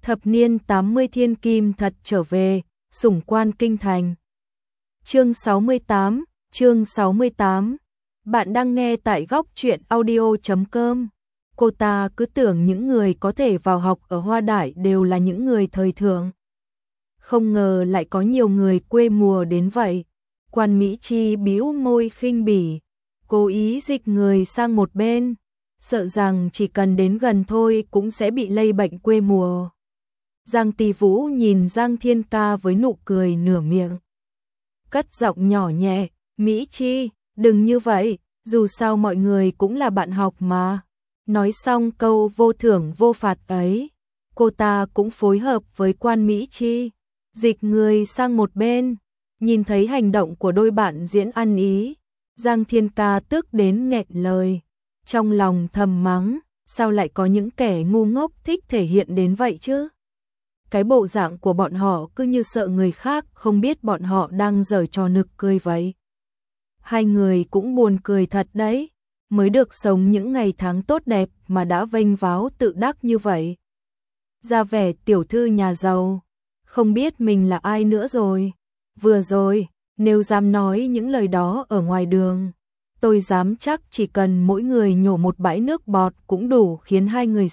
Thập niên 80 thiên kim thật trở về, sủng quan kinh thành. Chương 68, chương 68. Bạn đang nghe tại góc truyện audio.com. Cô ta cứ tưởng những người có thể vào học ở Hoa Đại đều là những người thời thượng. Không ngờ lại có nhiều người quê mùa đến vậy. Quan Mỹ Chi bĩu môi khinh bỉ, cố ý dịch người sang một bên, sợ rằng chỉ cần đến gần thôi cũng sẽ bị lây bệnh quê mùa. Giang Ti Vũ nhìn Giang Thiên Ca với nụ cười nửa miệng, cất giọng nhỏ nhẹ, Mỹ Chi, đừng như vậy, dù sao mọi người cũng là bạn học mà. Nói xong câu vô thưởng vô phạt ấy, cô ta cũng phối hợp với Quan Mỹ Chi, dịch người sang một bên. Nhìn thấy hành động của đôi bạn diễn ăn ý, Giang Thiên Ca tức đến nghẹn lời, trong lòng thầm mắng, sao lại có những kẻ ngu ngốc thích thể hiện đến vậy chứ? Cái bộ dạng của bọn họ cứ như sợ người khác không biết bọn họ đang giở trò nực cười vậy. Hai người cũng buồn cười thật đấy, mới được sống những ngày tháng tốt đẹp mà đã vênh váo tự đắc như vậy. Ra vẻ tiểu thư nhà giàu, không biết mình là ai nữa rồi. Vừa rồi, nếu dám nói những lời đó ở ngoài đường, tôi dám chắc chỉ cần mỗi người nhổ một bãi nước bọt cũng đủ khiến hai người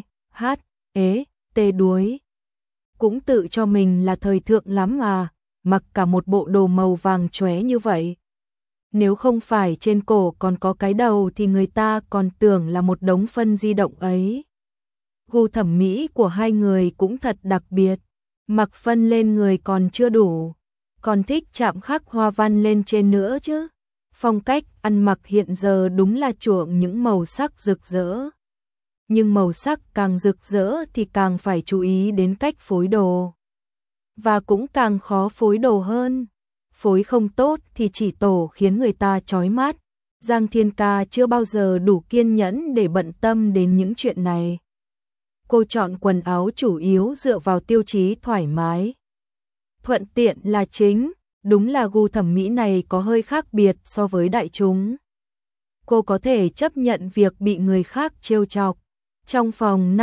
tê đuối. Cũng tự cho mình là thời thượng lắm à, mặc cả một bộ đồ màu vàng chóe như vậy. Nếu không phải trên cổ còn có cái đầu thì người ta còn tưởng là một đống phân di động ấy. Gu thẩm mỹ của hai người cũng thật đặc biệt, mặc phân lên người còn chưa đủ, còn thích chạm khắc hoa văn lên trên nữa chứ. Phong cách ăn mặc hiện giờ đúng là chuộng những màu sắc rực rỡ. Nhưng màu sắc càng rực rỡ thì càng phải chú ý đến cách phối đồ. Và cũng càng khó phối đồ hơn. Phối không tốt thì chỉ tổ khiến người ta chói mắt. Giang Thiên Ca chưa bao giờ đủ kiên nhẫn để bận tâm đến những chuyện này. Cô chọn quần áo chủ yếu dựa vào tiêu chí thoải mái, thuận tiện là chính. Đúng là gu thẩm mỹ này có hơi khác biệt so với đại chúng. Cô có thể chấp nhận việc bị người khác trêu chọc. Trong phòng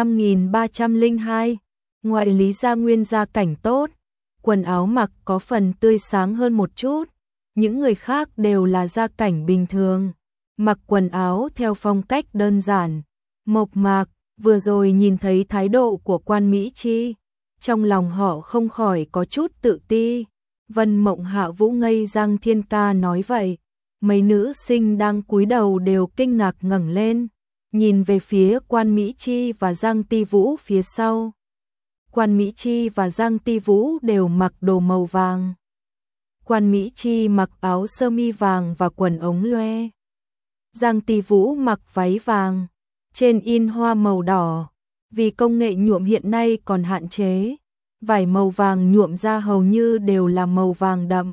5302, ngoại Lý Gia Nguyên gia cảnh tốt, quần áo mặc có phần tươi sáng hơn một chút. Những người khác đều là gia cảnh bình thường, mặc quần áo theo phong cách đơn giản, mộc mạc. Vừa rồi nhìn thấy thái độ của Quan Mỹ Chi, trong lòng họ không khỏi có chút tự ti. Vân Mộng Hạ Vũ ngây Giang Thiên Ca nói vậy, mấy nữ sinh đang cúi đầu đều kinh ngạc ngẩng lên, nhìn về phía Quan Mỹ Chi và Giang Ti Vũ phía sau. Quan Mỹ Chi và Giang Ti Vũ đều mặc đồ màu vàng. Quan Mỹ Chi mặc áo sơ mi vàng và quần ống loe. Giang Ti Vũ mặc váy vàng, trên in hoa màu đỏ. Vì công nghệ nhuộm hiện nay còn hạn chế, vải màu vàng nhuộm ra hầu như đều là màu vàng đậm,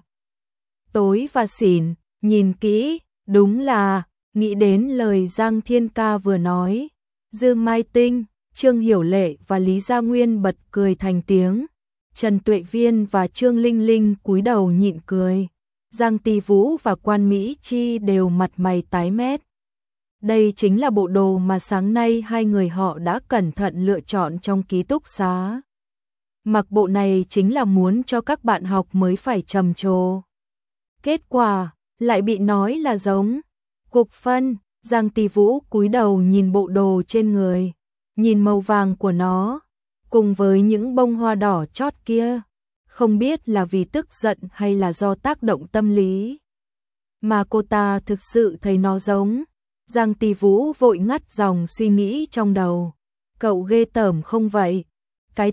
tối và xỉn. Nhìn kỹ, đúng là, nghĩ đến lời Giang Thiên Ca vừa nói, Dư Mai Tinh, Trương Hiểu Lệ và Lý Gia Nguyên bật cười thành tiếng. Trần Tuệ Viên và Trương Linh Linh cúi đầu nhịn cười. Giang Ti Vũ và Quan Mỹ Chi đều mặt mày tái mét. Đây chính là bộ đồ mà sáng nay hai người họ đã cẩn thận lựa chọn trong ký túc xá. Mặc bộ này chính là muốn cho các bạn học mới phải trầm trồ. Kết quả, lại bị nói là giống cục phân. Giang Ti Vũ cúi đầu nhìn bộ đồ trên người, nhìn màu vàng của nó, cùng với những bông hoa đỏ chót kia. Không biết là vì tức giận hay là do tác động tâm lý, mà cô ta thực sự thấy nó giống. Giang Ti Vũ vội ngắt dòng suy nghĩ trong đầu. Cậu ghê tởm không vậy? Cái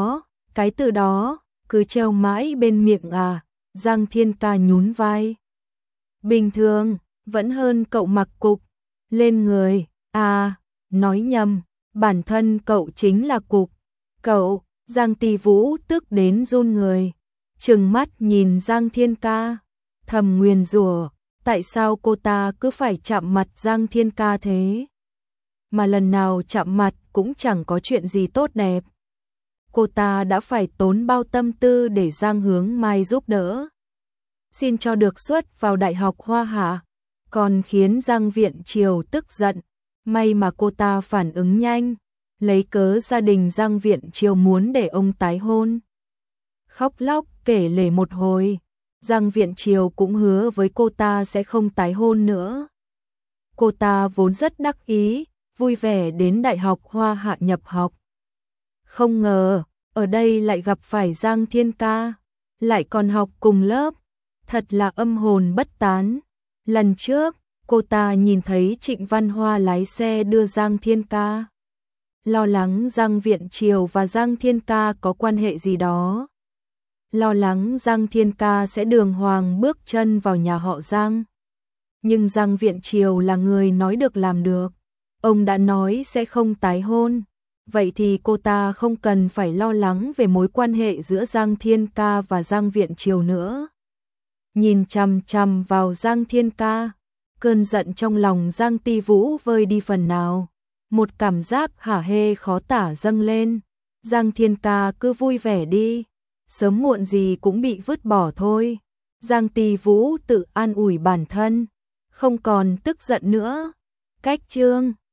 từ đó, cứ treo mãi bên miệng à? Giang Thiên Ca nhún vai. Bình thường, vẫn hơn cậu mặc cục lên người. À, nói nhầm, bản thân cậu chính là cục. Cậu, Giang Ti Vũ tức đến run người, trừng mắt nhìn Giang Thiên Ca, thầm nguyền rủa. Tại sao cô ta cứ phải chạm mặt Giang Thiên Ca thế? Mà lần nào chạm mặt cũng chẳng có chuyện gì tốt đẹp. Cô ta đã phải tốn bao tâm tư để Giang Hướng Mai giúp đỡ, xin cho được suất vào Đại học Hoa Hạ, còn khiến Giang Viện Triều tức giận. May mà cô ta phản ứng nhanh, lấy cớ gia đình Giang Viễn Triều muốn để ông tái hôn. Khóc lóc kể lể một hồi, Giang Viễn Triều cũng hứa với cô ta sẽ không tái hôn nữa. Cô ta vốn rất đắc ý, vui vẻ đến Đại học Hoa Hạ nhập học. Không ngờ, ở đây lại gặp phải Giang Thiên Ca, lại còn học cùng lớp, thật là âm hồn bất tán. Lần trước, cô ta nhìn thấy Trịnh Văn Hoa lái xe đưa Giang Thiên Ca, lo lắng Giang Viễn Triều và Giang Thiên Ca có quan hệ gì đó. Lo lắng Giang Thiên Ca sẽ đường hoàng bước chân vào nhà họ Giang. Nhưng Giang Viễn Triều là người nói được làm được. Ông đã nói sẽ không tái hôn. Vậy thì cô ta không cần phải lo lắng về mối quan hệ giữa Giang Thiên Ca và Giang Viễn Triều nữa. Nhìn chằm chằm vào Giang Thiên Ca, cơn giận trong lòng Giang Ti Vũ vơi đi phần nào. Một cảm giác hả hê khó tả dâng lên. Giang Thiên Ca cứ vui vẻ đi, sớm muộn gì cũng bị vứt bỏ thôi. Giang Ti Vũ tự an ủi bản thân, không còn tức giận nữa. Cách chương